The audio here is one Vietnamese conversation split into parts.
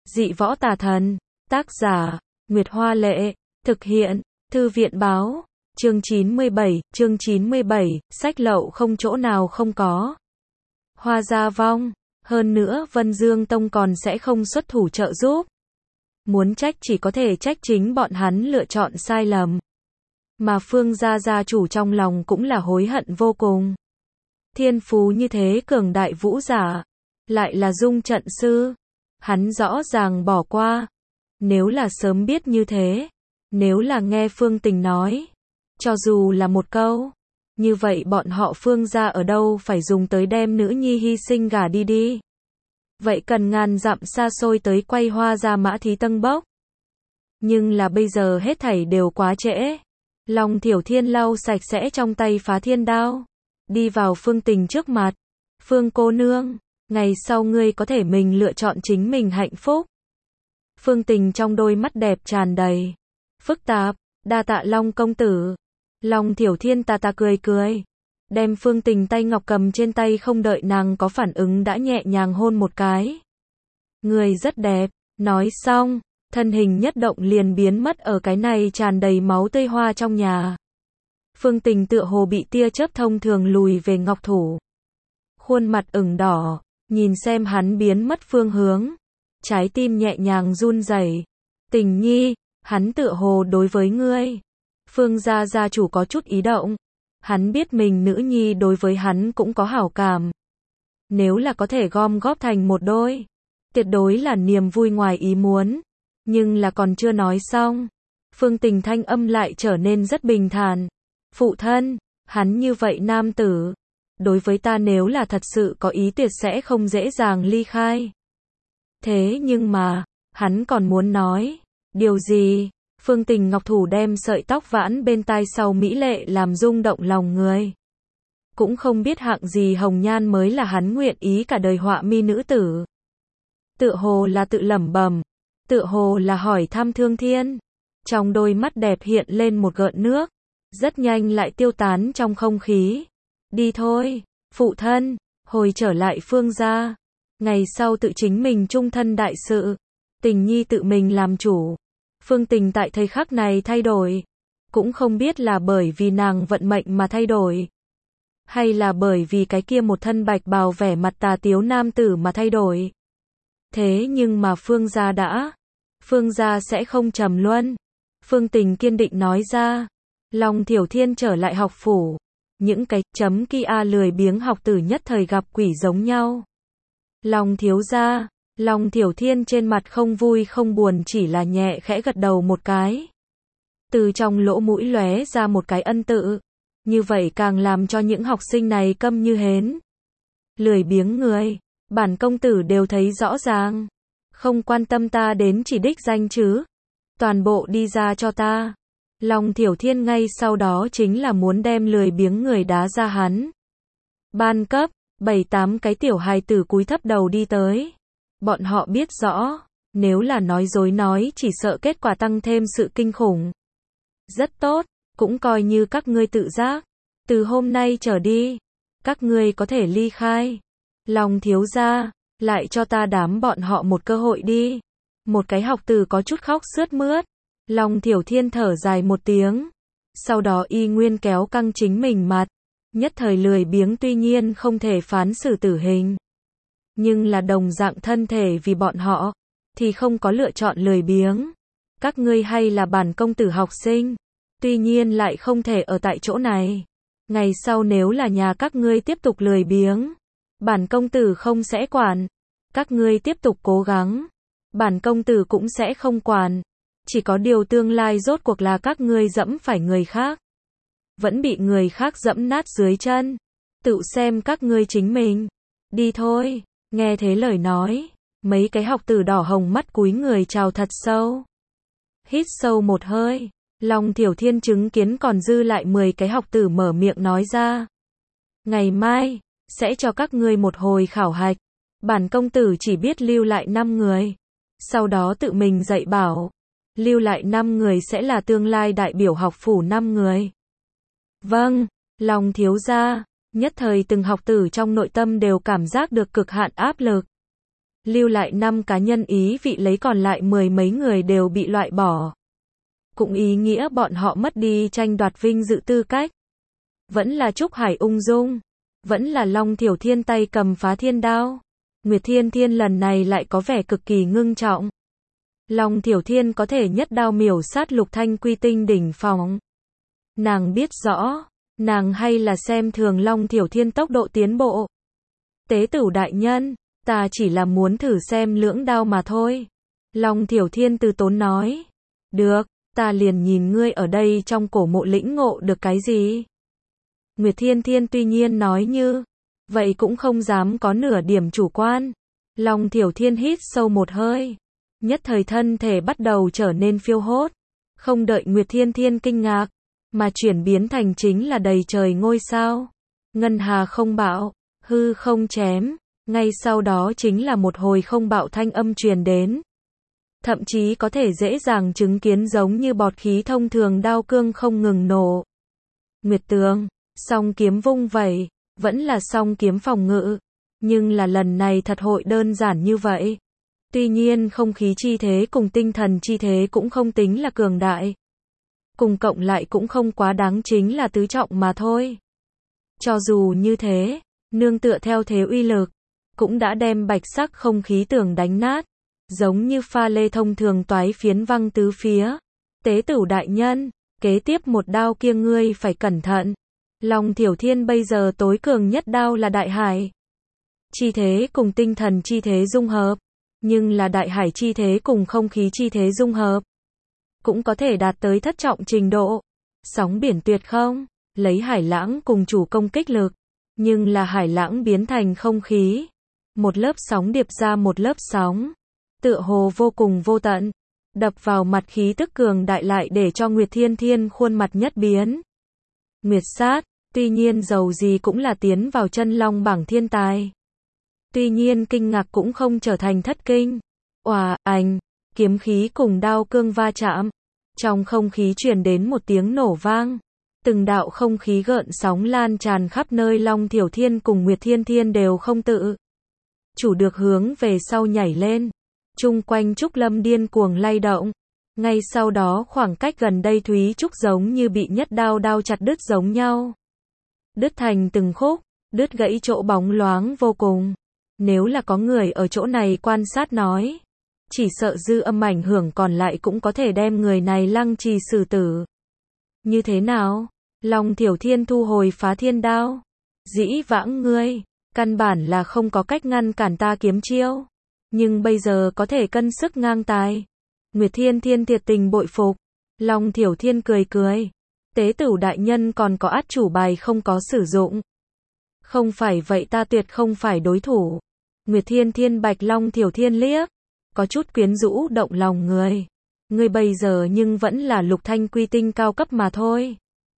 Dị võ tà thần. Tác giả, Nguyệt Hoa Lệ. Thực hiện, Thư viện Báo. Chương 97, sách lậu không chỗ nào không có. Hoa Gia Vong. Hơn nữa Vân Dương Tông còn sẽ không xuất thủ trợ giúp. Muốn trách chỉ có thể trách chính bọn hắn lựa chọn sai lầm. Mà Phương gia gia chủ trong lòng cũng là hối hận vô cùng. Thiên phú như thế cường đại vũ giả, lại là dung trận sư. Hắn rõ ràng bỏ qua. Nếu là sớm biết như thế, nếu là nghe Phương Tình nói, cho dù là một câu, như vậy bọn họ Phương gia ở đâu phải dùng tới đem nữ nhi hy sinh gả đi. Vậy cần ngàn dặm xa xôi tới quay Hoa Gia Mã Thí Tân Bốc. Nhưng là bây giờ hết thảy đều quá trễ. Long Thiểu Thiên lau sạch sẽ trong tay phá thiên đao, đi vào Phương Tình trước mặt. Phương cô nương, ngày sau ngươi có thể mình lựa chọn chính mình hạnh phúc. Phương Tình trong đôi mắt đẹp tràn đầy phức tạp. Đa tạ Long công tử. Long Thiểu Thiên tà cười, đem Phương Tình tay ngọc cầm trên tay, không đợi nàng có phản ứng đã nhẹ nhàng hôn một cái. Người rất đẹp. Nói xong, thân hình nhất động liền biến mất ở cái này tràn đầy máu tươi hoa trong nhà. Phương Tình tựa hồ bị tia chớp thông thường lùi về ngọc thủ. Khuôn mặt ửng đỏ, nhìn xem hắn biến mất phương hướng. Trái tim nhẹ nhàng run rẩy. Tình nhi, hắn tựa hồ đối với ngươi. Phương gia gia chủ có chút ý động. Hắn biết mình nữ nhi đối với hắn cũng có hảo cảm. Nếu là có thể gom góp thành một đôi, tuyệt đối là niềm vui ngoài ý muốn. Nhưng là còn chưa nói xong, Phương Tình thanh âm lại trở nên rất bình thản. Phụ thân, hắn như vậy nam tử, đối với ta nếu là thật sự có ý tuyệt sẽ không dễ dàng ly khai. Thế nhưng mà, hắn còn muốn nói điều gì? Phương Tình ngọc thủ đem sợi tóc vãn bên tai sau mỹ lệ làm rung động lòng người. Cũng không biết hạng gì hồng nhan mới là hắn nguyện ý cả đời họa mi nữ tử. Tựa hồ là tự lẩm bẩm, tựa hồ là hỏi thăm Thương Thiên. Trong đôi mắt đẹp hiện lên một gợn nước, rất nhanh lại tiêu tán trong không khí. Đi thôi, phụ thân, hồi trở lại Phương gia. Ngày sau tự chính mình chung thân đại sự, Tình nhi tự mình làm chủ. Phương Tình tại thời khắc này thay đổi, cũng không biết là bởi vì nàng vận mệnh mà thay đổi, hay là bởi vì cái kia một thân bạch bào vẻ mặt tà tiếu nam tử mà thay đổi. Thế nhưng mà Phương gia sẽ không trầm luân. Phương Tình kiên định nói ra. Long Thiểu Thiên trở lại học phủ, những cái chấm kia lười biếng học tử nhất thời gặp quỷ giống nhau. Long thiếu gia. Long Thiểu Thiên trên mặt không vui không buồn, chỉ là nhẹ khẽ gật đầu một cái. Từ trong lỗ mũi lóe ra một cái ân tự. Như vậy càng làm cho những học sinh này câm như hến. Lười biếng người, bản công tử đều thấy rõ ràng. Không quan tâm ta đến chỉ đích danh chứ. Toàn bộ đi ra cho ta. Long Thiểu Thiên ngay sau đó chính là muốn đem lười biếng người đá ra hắn. Ban cấp, 7-8 cái tiểu hài tử cúi thấp đầu đi tới. Bọn họ biết rõ, nếu là nói dối nói chỉ sợ kết quả tăng thêm sự kinh khủng. Rất tốt, cũng coi như các ngươi tự giác. Từ hôm nay trở đi, các ngươi có thể ly khai. Long thiếu gia, lại cho ta đám bọn họ một cơ hội đi. Một cái học tử có chút khóc sướt mướt. Long Thiểu Thiên thở dài một tiếng. Sau đó y nguyên kéo căng chính mình mặt. Nhất thời lười biếng tuy nhiên không thể phán xử tử hình, nhưng là đồng dạng thân thể vì bọn họ, thì không có lựa chọn lười biếng. Các ngươi hay là bản công tử học sinh, tuy nhiên lại không thể ở tại chỗ này. Ngày sau nếu là nhà các ngươi tiếp tục lười biếng, bản công tử không sẽ quản. Các ngươi tiếp tục cố gắng, bản công tử cũng sẽ không quản. Chỉ có điều tương lai rốt cuộc là các ngươi dẫm phải người khác, vẫn bị người khác dẫm nát dưới chân. Tự xem các ngươi chính mình. Đi thôi. Nghe thế lời nói, mấy cái học tử đỏ hồng mắt cúi người chào thật sâu. Hít sâu một hơi, Long Thiểu Thiên chứng kiến còn dư lại 10 cái học tử mở miệng nói ra. Ngày mai, sẽ cho các ngươi một hồi khảo hạch. Bản công tử chỉ biết lưu lại 5 người. Sau đó tự mình dạy bảo. Lưu lại 5 người sẽ là tương lai đại biểu học phủ 5 người. Vâng, Long thiếu gia. Nhất thời từng học tử trong nội tâm đều cảm giác được cực hạn áp lực. lưu lại 5 cá nhân ý vị lấy còn lại 10 mấy người đều bị loại bỏ. Cũng ý nghĩa bọn họ mất đi tranh đoạt vinh dự tư cách. Vẫn là Trúc Hải ung dung, vẫn là Long Thiểu Thiên tay cầm phá thiên đao. Nguyệt Thiên Thiên lần này lại có vẻ cực kỳ ngưng trọng. Long Thiểu Thiên có thể nhất đao miểu sát Lục Thanh Quy tinh đỉnh phong. Nàng biết rõ, nàng hay là xem thường Long Thiểu Thiên tốc độ tiến bộ. Tế Tửu đại nhân, ta chỉ là muốn thử xem lưỡng đao mà thôi. Long Thiểu Thiên từ tốn nói. Được, ta liền nhìn ngươi ở đây trong cổ mộ lĩnh ngộ được cái gì. Nguyệt Thiên Thiên tuy nhiên nói như vậy cũng không dám có nửa điểm chủ quan. Long Thiểu Thiên hít sâu một hơi. Nhất thời thân thể bắt đầu trở nên phiêu hốt. Không đợi Nguyệt Thiên Thiên kinh ngạc, mà chuyển biến thành chính là đầy trời ngôi sao. Ngân hà không bạo, hư không chém. Ngay sau đó chính là một hồi không bạo thanh âm truyền đến. Thậm chí có thể dễ dàng chứng kiến giống như bọt khí thông thường đao cương không ngừng nổ. Nguyệt Tường, song kiếm vung vẩy, vẫn là song kiếm phòng ngự. Nhưng là lần này thật hội đơn giản như vậy. Tuy nhiên không khí chi thế cùng tinh thần chi thế cũng không tính là cường đại. Cùng cộng lại cũng không quá đáng, chính là tứ trọng mà thôi. Cho dù như thế, nương tựa theo thế uy lực, cũng đã đem bạch sắc không khí tường đánh nát. Giống như pha lê thông thường toái phiến văng tứ phía. Tế Tửu đại nhân, kế tiếp một đao kia ngươi phải cẩn thận. Long Thiểu Thiên bây giờ tối cường nhất đao là đại hải. Chi thế cùng tinh thần chi thế dung hợp. Nhưng là đại hải chi thế cùng không khí chi thế dung hợp. Cũng có thể đạt tới thất trọng trình độ. Sóng biển tuyệt không, lấy hải lãng cùng chủ công kích lực. Nhưng là hải lãng biến thành không khí. Một lớp sóng điệp ra một lớp sóng. Tựa hồ vô cùng vô tận. Đập vào mặt khí tức cường đại lại để cho Nguyệt Thiên Thiên khuôn mặt nhất biến. Nguyệt sát, tuy nhiên dầu gì cũng là tiến vào chân long bảng thiên tài. Tuy nhiên kinh ngạc cũng không trở thành thất kinh. Oà, ảnh, kiếm khí cùng đao cương va chạm. Trong không khí truyền đến một tiếng nổ vang. Từng đạo không khí gợn sóng lan tràn khắp nơi. Long Thiểu Thiên cùng Nguyệt Thiên Thiên đều không tự chủ được hướng về sau nhảy lên. Chung quanh Trúc Lâm điên cuồng lay động. Ngay sau đó khoảng cách gần đây Thúy Trúc giống như bị nhất đao chặt đứt giống nhau. Đứt thành từng khúc, đứt gãy chỗ bóng loáng vô cùng. Nếu là có người ở chỗ này quan sát nói, chỉ sợ dư âm ảnh hưởng còn lại cũng có thể đem người này lăng trì xử tử. Như thế nào? Long Thiểu Thiên thu hồi phá thiên đao. Dĩ vãng ngươi, căn bản là không có cách ngăn cản ta kiếm chiêu. Nhưng bây giờ có thể cân sức ngang tài. Nguyệt Thiên Thiên thiệt tình bội phục. Long Thiểu Thiên cười cười. Tế Tửu đại nhân còn có át chủ bài không có sử dụng. Không phải vậy ta tuyệt không phải đối thủ. Nguyệt Thiên Thiên bạch Long Thiểu Thiên liếc. Có chút quyến rũ động lòng người. Ngươi bây giờ nhưng vẫn là Lục Thanh Quy tinh cao cấp mà thôi.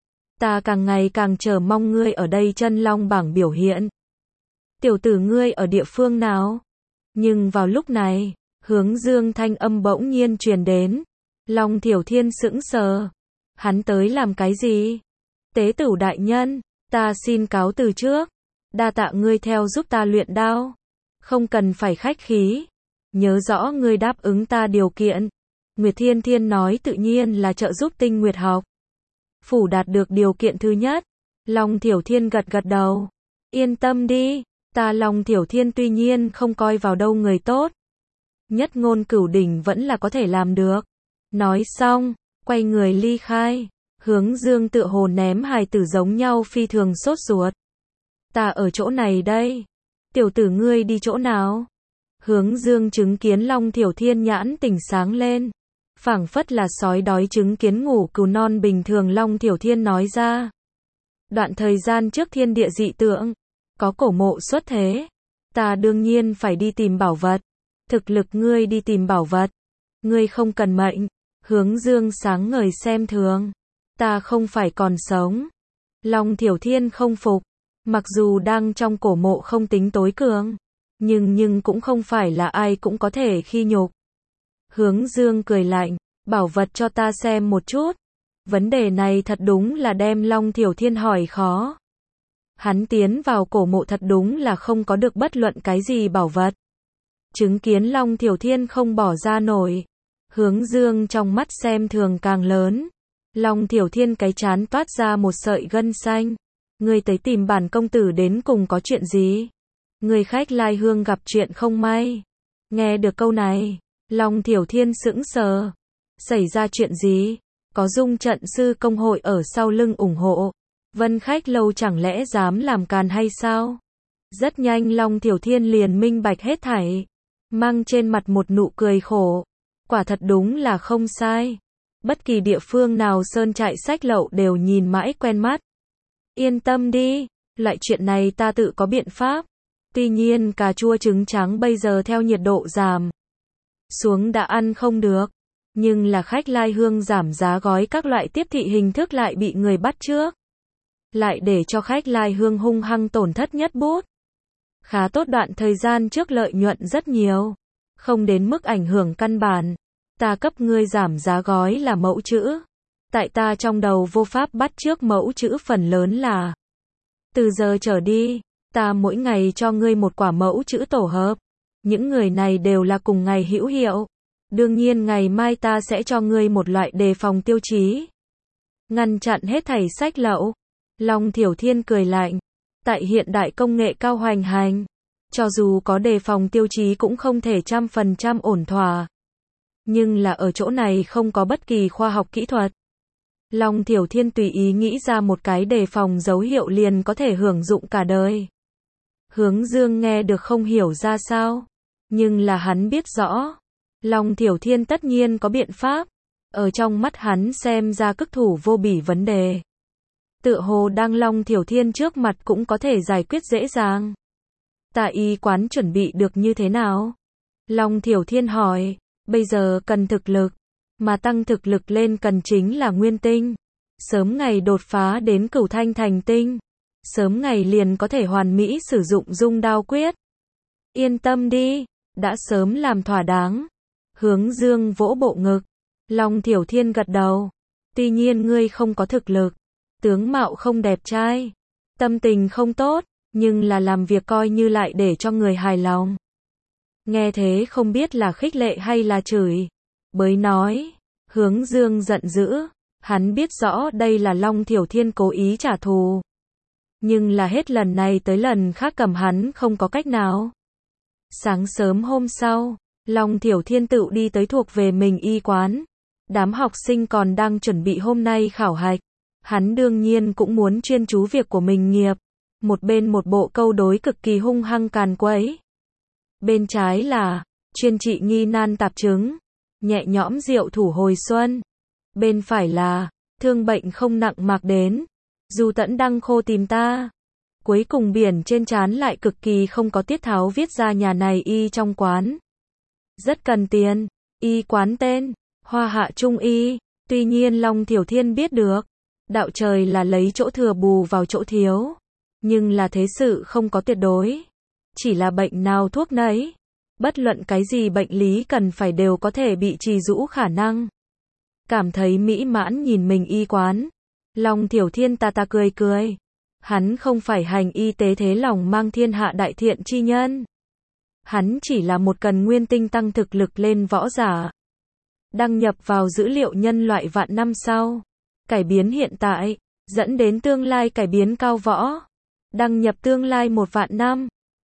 Ta càng ngày càng chờ mong ngươi ở đây chân long bảng biểu hiện. Tiểu tử ngươi ở địa phương nào? Nhưng vào lúc này, Hướng Dương thanh âm bỗng nhiên truyền đến. Long Thiểu Thiên sững sờ. Hắn tới làm cái gì? Tế Tửu đại nhân, ta xin cáo từ trước. Đa tạ ngươi theo giúp ta luyện đao. Không cần phải khách khí. Nhớ rõ ngươi đáp ứng ta điều kiện. Nguyệt Thiên Thiên nói tự nhiên là trợ giúp Tinh Nguyệt học phủ đạt được điều kiện thứ nhất. Long Thiểu Thiên gật gật đầu. Yên tâm đi, ta Long Thiểu Thiên tuy nhiên không coi vào đâu người tốt. Nhất ngôn cửu đỉnh vẫn là có thể làm được. Nói xong, quay người ly khai. Hướng Dương tựa hồ ném hài tử giống nhau phi thường sốt ruột. Ta ở chỗ này đây. Tiểu tử ngươi đi chỗ nào? Hướng Dương chứng kiến Long Thiểu Thiên nhãn tỉnh sáng lên. Phảng phất là sói đói chứng kiến ngủ cừu non bình thường. Long Thiểu Thiên nói ra. Đoạn thời gian trước thiên địa dị tượng, có cổ mộ xuất thế. Ta đương nhiên phải đi tìm bảo vật. Thực lực ngươi đi tìm bảo vật. Ngươi không cần mệnh. Hướng Dương sáng ngời xem thường. Ta không phải còn sống. Long Thiểu Thiên không phục. Mặc dù đang trong cổ mộ không tính tối cường. Nhưng cũng không phải là ai cũng có thể khi nhục. Hướng Dương cười lạnh. Bảo vật cho ta xem một chút. Vấn đề này thật đúng là đem Long Thiểu Thiên hỏi khó. Hắn tiến vào cổ mộ thật đúng là không có được bất luận cái gì bảo vật. chứng kiến Long Thiểu Thiên không bỏ ra nổi. Hướng Dương trong mắt xem thường càng lớn. Long Thiểu Thiên cái trán toát ra một sợi gân xanh. Ngươi tới tìm bản công tử đến cùng có chuyện gì? Người khách lai hương gặp chuyện không may. Nghe được câu này, Long Thiểu Thiên sững sờ. Xảy ra chuyện gì? Có Dung trận sư công hội ở sau lưng ủng hộ. Vân Khách lâu chẳng lẽ dám làm càn hay sao? Rất nhanh Long Thiểu Thiên liền minh bạch hết thảy. Mang trên mặt một nụ cười khổ. Quả thật đúng là không sai. Bất kỳ địa phương nào sơn trại sách lậu đều nhìn mãi quen mắt. Yên tâm đi, loại chuyện này ta tự có biện pháp. Tuy nhiên cà chua trứng trắng bây giờ theo nhiệt độ giảm xuống đã ăn không được. Nhưng là khách lai hương giảm giá gói các loại tiếp thị hình thức lại bị người bắt trước. Lại để cho khách lai hương hung hăng tổn thất nhất bút. Khá tốt, đoạn thời gian trước lợi nhuận rất nhiều. Không đến mức ảnh hưởng căn bản. Ta cấp ngươi giảm giá gói là mẫu chữ. Tại ta trong đầu vô pháp bắt trước mẫu chữ, phần lớn là từ giờ trở đi, ta mỗi ngày cho ngươi một quả mẫu chữ tổ hợp. Những người này đều là cùng ngày hữu hiệu. Đương nhiên ngày mai ta sẽ cho ngươi một loại đề phòng tiêu chí. Ngăn chặn hết thảy sách lậu. Long Thiểu Thiên cười lạnh. Tại hiện đại công nghệ cao hoành hành, cho dù có đề phòng tiêu chí cũng không thể 100% ổn thỏa. Nhưng là ở chỗ này không có bất kỳ khoa học kỹ thuật. Long Thiểu Thiên tùy ý nghĩ ra một cái đề phòng dấu hiệu liền có thể hưởng dụng cả đời. Hướng Dương nghe được không hiểu ra sao. Nhưng là hắn biết rõ. Long Thiểu Thiên tất nhiên có biện pháp. Ở trong mắt hắn xem ra cực thủ vô bỉ vấn đề. Tựa hồ đang Long Thiểu Thiên trước mặt cũng có thể giải quyết dễ dàng. Tà y quán chuẩn bị được như thế nào? Long Thiểu Thiên hỏi. Bây giờ cần thực lực. Mà tăng thực lực lên cần chính là nguyên tinh. Sớm ngày đột phá đến cửu thanh thành tinh. Sớm ngày liền có thể hoàn mỹ sử dụng dung đao quyết. Yên tâm đi. Đã sớm làm thỏa đáng. Hướng Dương vỗ bộ ngực. Long Thiểu Thiên gật đầu. Tuy nhiên ngươi không có thực lực. Tướng mạo không đẹp trai. Tâm tình không tốt. Nhưng là làm việc coi như lại để cho người hài lòng. Nghe thế không biết là khích lệ hay là chửi. Bới nói. Hướng Dương giận dữ. Hắn biết rõ đây là Long Thiểu Thiên cố ý trả thù. Nhưng là hết lần này tới lần khác cầm hắn không có cách nào. Sáng sớm hôm sau, Long Thiểu Thiên tự đi tới thuộc về mình y quán. Đám học sinh còn đang chuẩn bị hôm nay khảo hạch. Hắn đương nhiên cũng muốn chuyên chú việc của mình nghiệp. Một bên một bộ câu đối cực kỳ hung hăng càn quấy. Bên trái là chuyên trị nghi nan tạp chứng, nhẹ nhõm diệu thủ hồi xuân. Bên phải là thương bệnh không nặng mạc đến, dù tẫn đăng khô tìm ta. Cuối cùng biển trên trán lại cực kỳ không có tiết tháo viết ra nhà này y trong quán. Rất cần tiền, y quán tên Hoa Hạ Trung Y. Tuy nhiên Long Thiểu Thiên biết được, đạo trời là lấy chỗ thừa bù vào chỗ thiếu. Nhưng là thế sự không có tuyệt đối. Chỉ là bệnh nào thuốc nấy. Bất luận cái gì bệnh lý cần phải đều có thể bị trì rũ khả năng. Cảm thấy mỹ mãn nhìn mình y quán. Long Thiểu Thiên ta cười cười. Hắn không phải hành y tế thế lòng mang thiên hạ đại thiện chi nhân. Hắn chỉ là một cần nguyên tinh tăng thực lực lên võ giả. Đăng nhập vào dữ liệu nhân loại vạn năm sau. Cải biến hiện tại, dẫn đến tương lai cải biến cao võ. Đăng nhập tương lai 1 vạn năm.